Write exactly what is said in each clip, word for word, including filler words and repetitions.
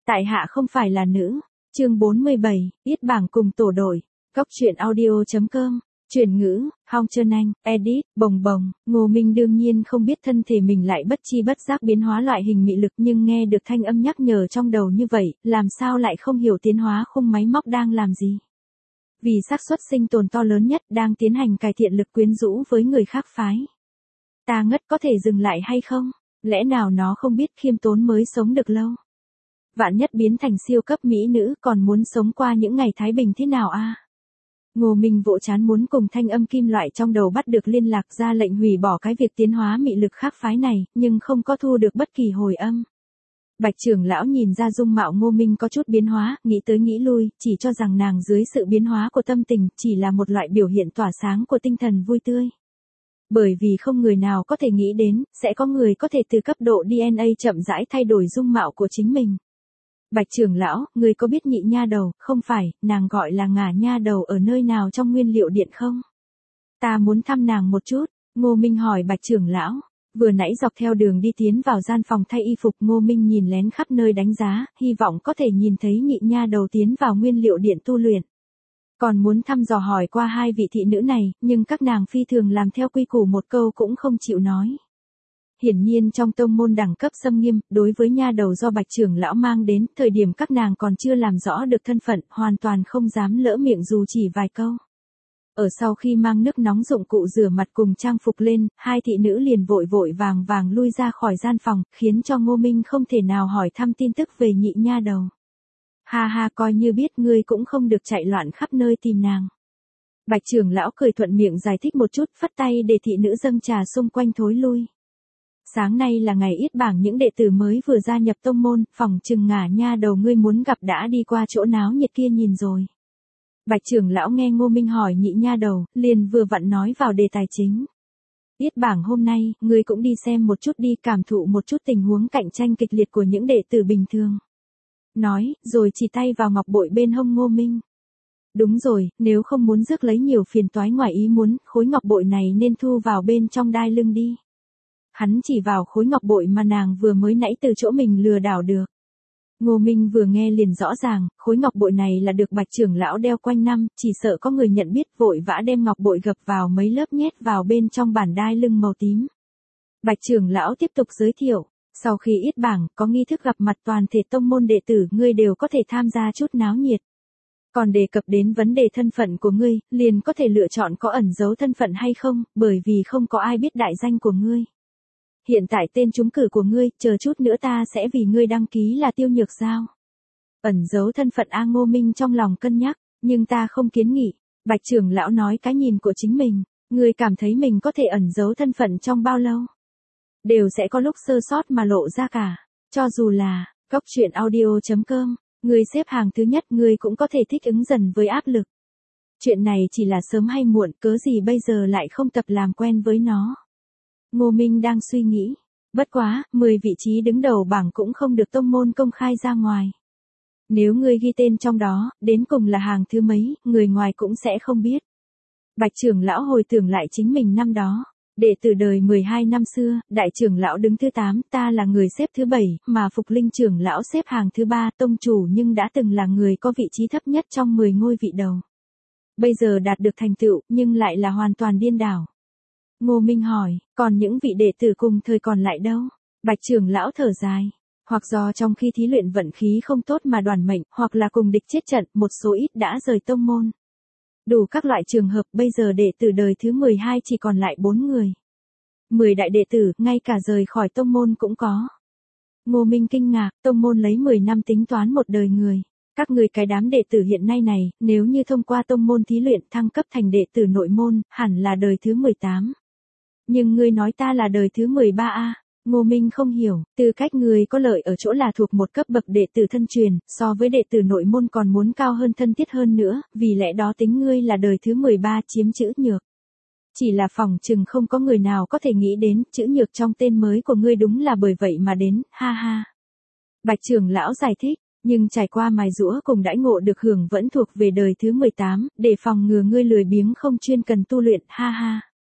Tại hạ không phải là nữ. Chương bốn mươi bảy, Yết Bảng cùng tổ đội. Cóc truyện audio chấm com. Chuyển ngữ, Hong Trân Anh, edit, bồng bồng. Ngô Minh đương nhiên không biết thân thể mình lại bất chi bất giác biến hóa loại hình mị lực, nhưng nghe được thanh âm nhắc nhở trong đầu như vậy, làm sao lại không hiểu tiến hóa khung máy móc đang làm gì. Vì xác suất sinh tồn to lớn nhất đang tiến hành cải thiện lực quyến rũ với người khác phái. Ta ngất có thể dừng lại hay không? Lẽ nào nó không biết khiêm tốn mới sống được lâu? Vạn nhất biến thành siêu cấp mỹ nữ còn muốn sống qua những ngày thái bình thế nào a? À? Ngô Minh vỗ chán muốn cùng thanh âm kim loại trong đầu bắt được liên lạc, ra lệnh hủy bỏ cái việc tiến hóa mị lực khác phái này, nhưng không có thu được bất kỳ hồi âm. Bạch trưởng lão nhìn ra dung mạo Ngô Minh có chút biến hóa, nghĩ tới nghĩ lui, chỉ cho rằng nàng dưới sự biến hóa của tâm tình chỉ là một loại biểu hiện tỏa sáng của tinh thần vui tươi. Bởi vì không người nào có thể nghĩ đến, sẽ có người có thể từ cấp độ đê en a chậm rãi thay đổi dung mạo của chính mình. Bạch trưởng lão, người có biết nhị nha đầu, không phải, nàng gọi là ngả nha đầu ở nơi nào trong nguyên liệu điện không? Ta muốn thăm nàng một chút, Ngô Minh hỏi Bạch trưởng lão. Vừa nãy dọc theo đường đi tiến vào gian phòng thay y phục, Ngô Minh nhìn lén khắp nơi đánh giá, hy vọng có thể nhìn thấy nhị nha đầu tiến vào nguyên liệu điện tu luyện. Còn muốn thăm dò hỏi qua hai vị thị nữ này, nhưng các nàng phi thường làm theo quy củ, một câu cũng không chịu nói. Hiển nhiên trong tông môn đẳng cấp xâm nghiêm, đối với nha đầu do Bạch trưởng lão mang đến, thời điểm các nàng còn chưa làm rõ được thân phận, hoàn toàn không dám lỡ miệng dù chỉ vài câu. Ở sau khi mang nước nóng dụng cụ rửa mặt cùng trang phục lên, hai thị nữ liền vội vội vàng vàng lui ra khỏi gian phòng, khiến cho Ngô Minh không thể nào hỏi thăm tin tức về nhị nha đầu. Ha ha, coi như biết ngươi cũng không được chạy loạn khắp nơi tìm nàng. Bạch trưởng lão cười thuận miệng giải thích một chút, phất tay để thị nữ dâng trà xung quanh thối lui. Sáng nay là ngày Yết Bảng, những đệ tử mới vừa gia nhập tông môn, phòng chừng ngả nha đầu ngươi muốn gặp đã đi qua chỗ náo nhiệt kia nhìn rồi. Bạch trưởng lão nghe Ngô Minh hỏi nhị nha đầu, liền vừa vặn nói vào đề tài chính. Yết Bảng hôm nay, ngươi cũng đi xem một chút đi, cảm thụ một chút tình huống cạnh tranh kịch liệt của những đệ tử bình thường. Nói, rồi chỉ tay vào ngọc bội bên hông Ngô Minh. Đúng rồi, nếu không muốn rước lấy nhiều phiền toái ngoài ý muốn, khối ngọc bội này nên thu vào bên trong đai lưng đi. Hắn chỉ vào khối ngọc bội mà nàng vừa mới nãy từ chỗ mình lừa đảo được. Ngô Minh vừa nghe liền rõ ràng, khối ngọc bội này là được Bạch trưởng lão đeo quanh năm, chỉ sợ có người nhận biết vội vã đem ngọc bội gập vào mấy lớp nhét vào bên trong bản đai lưng màu tím. Bạch trưởng lão tiếp tục giới thiệu, sau khi Yết Bảng, có nghi thức gặp mặt toàn thể tông môn đệ tử, ngươi đều có thể tham gia chút náo nhiệt. Còn đề cập đến vấn đề thân phận của ngươi, liền có thể lựa chọn có ẩn giấu thân phận hay không, bởi vì không có ai biết đại danh của ngươi. Hiện tại tên trúng cử của ngươi, chờ chút nữa ta sẽ vì ngươi đăng ký là Tiêu Nhược Giao. Ẩn giấu thân phận A. Ngô Minh trong lòng cân nhắc, nhưng ta không kiến nghị. Bạch trưởng lão nói cái nhìn của chính mình, ngươi cảm thấy mình có thể ẩn giấu thân phận trong bao lâu? Đều sẽ có lúc sơ sót mà lộ ra cả, cho dù là, cóc truyện audio chấm com, ngươi xếp hàng thứ nhất ngươi cũng có thể thích ứng dần với áp lực. Chuyện này chỉ là sớm hay muộn, cớ gì bây giờ lại không tập làm quen với nó. Ngô Minh đang suy nghĩ, bất quá, mười vị trí đứng đầu bảng cũng không được tông môn công khai ra ngoài. Nếu ngươi ghi tên trong đó, đến cùng là hàng thứ mấy, người ngoài cũng sẽ không biết. Bạch trưởng lão hồi tưởng lại chính mình năm đó, đệ tử đời mười hai năm xưa, đại trưởng lão đứng thứ tám, ta là người xếp thứ bảy, mà Phục Linh trưởng lão xếp hàng thứ ba, tông chủ nhưng đã từng là người có vị trí thấp nhất trong mười ngôi vị đầu. Bây giờ đạt được thành tựu, nhưng lại là hoàn toàn điên đảo. Ngô Minh hỏi, còn những vị đệ tử cùng thời còn lại đâu? Bạch trưởng lão thở dài, hoặc do trong khi thí luyện vận khí không tốt mà đoàn mệnh, hoặc là cùng địch chết trận, một số ít đã rời tông môn. Đủ các loại trường hợp, bây giờ đệ tử đời thứ mười hai chỉ còn lại bốn người. mười đại đệ tử, ngay cả rời khỏi tông môn cũng có. Ngô Minh kinh ngạc, tông môn lấy mười năm tính toán một đời người. Các người cái đám đệ tử hiện nay này, nếu như thông qua tông môn thí luyện thăng cấp thành đệ tử nội môn, hẳn là đời thứ mười tám. Nhưng ngươi nói ta là đời thứ mười ba a? Ngô Minh không hiểu, tư cách ngươi có lợi ở chỗ là thuộc một cấp bậc đệ tử thân truyền, so với đệ tử nội môn còn muốn cao hơn thân thiết hơn nữa, vì lẽ đó tính ngươi là đời thứ mười ba chiếm chữ nhược. Chỉ là phòng chừng không có người nào có thể nghĩ đến, chữ nhược trong tên mới của ngươi đúng là bởi vậy mà đến, ha ha. Bạch trưởng lão giải thích, nhưng trải qua mài giũa cùng đãi ngộ được hưởng vẫn thuộc về đời thứ mười tám, để phòng ngừa ngươi lười biếng không chuyên cần tu luyện, ha ha.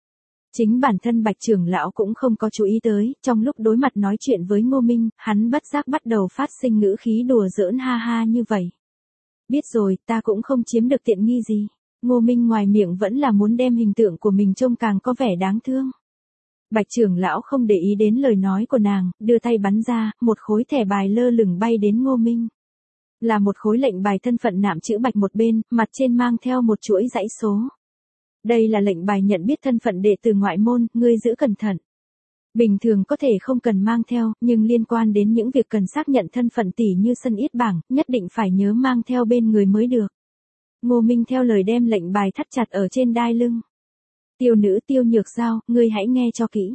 Chính bản thân Bạch trưởng lão cũng không có chú ý tới, trong lúc đối mặt nói chuyện với Ngô Minh, hắn bất giác bắt đầu phát sinh ngữ khí đùa giỡn ha ha như vậy. Biết rồi, ta cũng không chiếm được tiện nghi gì. Ngô Minh ngoài miệng vẫn là muốn đem hình tượng của mình trông càng có vẻ đáng thương. Bạch trưởng lão không để ý đến lời nói của nàng, đưa tay bắn ra, một khối thẻ bài lơ lửng bay đến Ngô Minh. Là một khối lệnh bài thân phận nạm chữ Bạch một bên, mặt trên mang theo một chuỗi dãy số. Đây là lệnh bài nhận biết thân phận đệ tử ngoại môn, ngươi giữ cẩn thận. Bình thường có thể không cần mang theo, nhưng liên quan đến những việc cần xác nhận thân phận tỉ như sân yết bảng, nhất định phải nhớ mang theo bên người mới được. Ngô Minh theo lời đem lệnh bài thắt chặt ở trên đai lưng. Tiêu nữ Tiêu Nhược Giao, ngươi hãy nghe cho kỹ.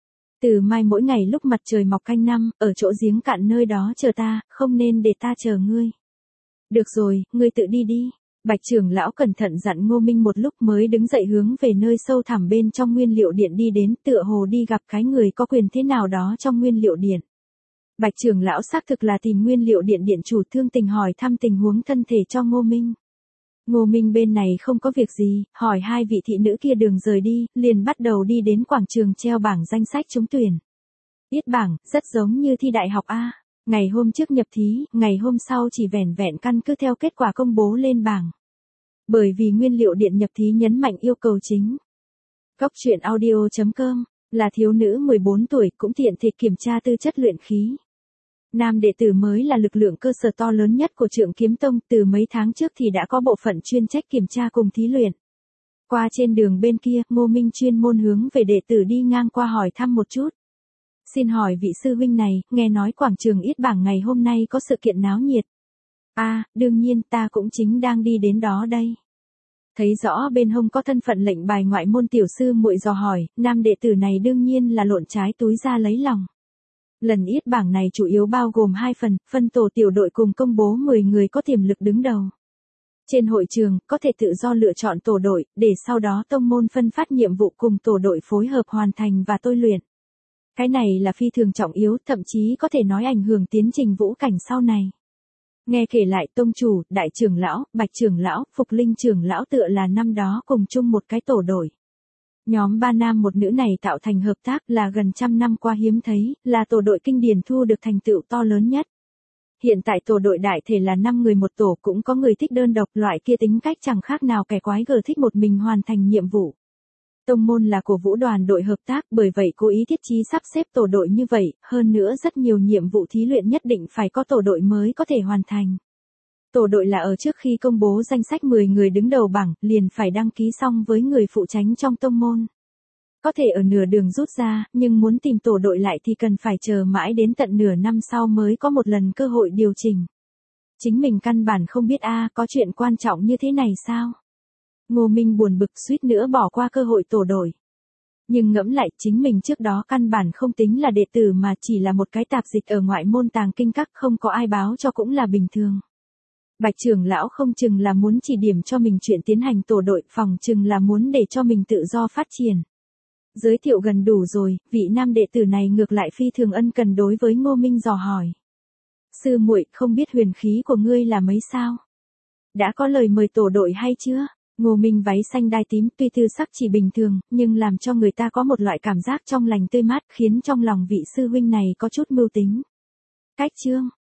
Từ mai mỗi ngày lúc mặt trời mọc canh năm, ở chỗ giếng cạn nơi đó chờ ta, không nên để ta chờ ngươi. Được rồi, ngươi tự đi đi. Bạch trưởng lão cẩn thận dặn Ngô Minh một lúc mới đứng dậy hướng về nơi sâu thẳm bên trong nguyên liệu điện đi đến, tựa hồ đi gặp cái người có quyền thế nào đó trong nguyên liệu điện. Bạch trưởng lão xác thực là tìm nguyên liệu điện điện chủ thương tình hỏi thăm tình huống thân thể cho Ngô Minh. Ngô Minh bên này không có việc gì, hỏi hai vị thị nữ kia đường rời đi, liền bắt đầu đi đến quảng trường treo bảng danh sách trúng tuyển. Yết bảng, rất giống như thi đại học A. Ngày hôm trước nhập thí, ngày hôm sau chỉ vẻn vẹn căn cứ theo kết quả công bố lên bảng. Bởi vì nguyên liệu điện nhập thí nhấn mạnh yêu cầu chính. Cóc truyện audio chấm com, là thiếu nữ mười bốn tuổi cũng tiện thể kiểm tra tư chất luyện khí. Nam đệ tử mới là lực lượng cơ sở to lớn nhất của Trượng Kiếm Tông, từ mấy tháng trước thì đã có bộ phận chuyên trách kiểm tra cùng thí luyện. Qua trên đường bên kia, Ngô Minh chuyên môn hướng về đệ tử đi ngang qua hỏi thăm một chút. Xin hỏi vị sư huynh này, nghe nói quảng trường yết bảng ngày hôm nay có sự kiện náo nhiệt. À, đương nhiên ta cũng chính đang đi đến đó đây. Thấy rõ bên hông có thân phận lệnh bài ngoại môn tiểu sư muội dò hỏi, nam đệ tử này đương nhiên là lộn trái túi ra lấy lòng. Lần yết bảng này chủ yếu bao gồm hai phần, phân tổ tiểu đội cùng công bố mười người có tiềm lực đứng đầu. Trên hội trường, có thể tự do lựa chọn tổ đội, để sau đó tông môn phân phát nhiệm vụ cùng tổ đội phối hợp hoàn thành và tôi luyện. Cái này là phi thường trọng yếu, thậm chí có thể nói ảnh hưởng tiến trình vũ cảnh sau này. Nghe kể lại tông chủ, đại trưởng lão, bạch trưởng lão, phục linh trưởng lão tựa là năm đó cùng chung một cái tổ đội. Nhóm ba nam một nữ này tạo thành hợp tác là gần trăm năm qua hiếm thấy, là tổ đội kinh điển thu được thành tựu to lớn nhất. Hiện tại tổ đội đại thể là năm người một tổ, cũng có người thích đơn độc, loại kia tính cách chẳng khác nào kẻ quái gở thích một mình hoàn thành nhiệm vụ. Tông môn là cổ vũ đoàn đội hợp tác, bởi vậy cố ý thiết trí sắp xếp tổ đội như vậy, hơn nữa rất nhiều nhiệm vụ thí luyện nhất định phải có tổ đội mới có thể hoàn thành. Tổ đội là ở trước khi công bố danh sách mười người đứng đầu bảng, liền phải đăng ký xong với người phụ trách trong tông môn. Có thể ở nửa đường rút ra, nhưng muốn tìm tổ đội lại thì cần phải chờ mãi đến tận nửa năm sau mới có một lần cơ hội điều chỉnh. Chính mình căn bản không biết a, có chuyện quan trọng như thế này sao? Ngô Minh buồn bực suýt nữa bỏ qua cơ hội tổ đội. Nhưng ngẫm lại, chính mình trước đó căn bản không tính là đệ tử mà chỉ là một cái tạp dịch ở ngoại môn tàng kinh các, không có ai báo cho cũng là bình thường. Bạch trưởng lão không chừng là muốn chỉ điểm cho mình chuyện tiến hành tổ đội, phòng chừng là muốn để cho mình tự do phát triển. Giới thiệu gần đủ rồi, vị nam đệ tử này ngược lại phi thường ân cần đối với Ngô Minh dò hỏi. Sư muội, không biết huyền khí của ngươi là mấy sao? Đã có lời mời tổ đội hay chưa? Ngô Minh váy xanh đai tím tuy tư sắc chỉ bình thường, nhưng làm cho người ta có một loại cảm giác trong lành tươi mát, khiến trong lòng vị sư huynh này có chút mưu tính. Cách chương,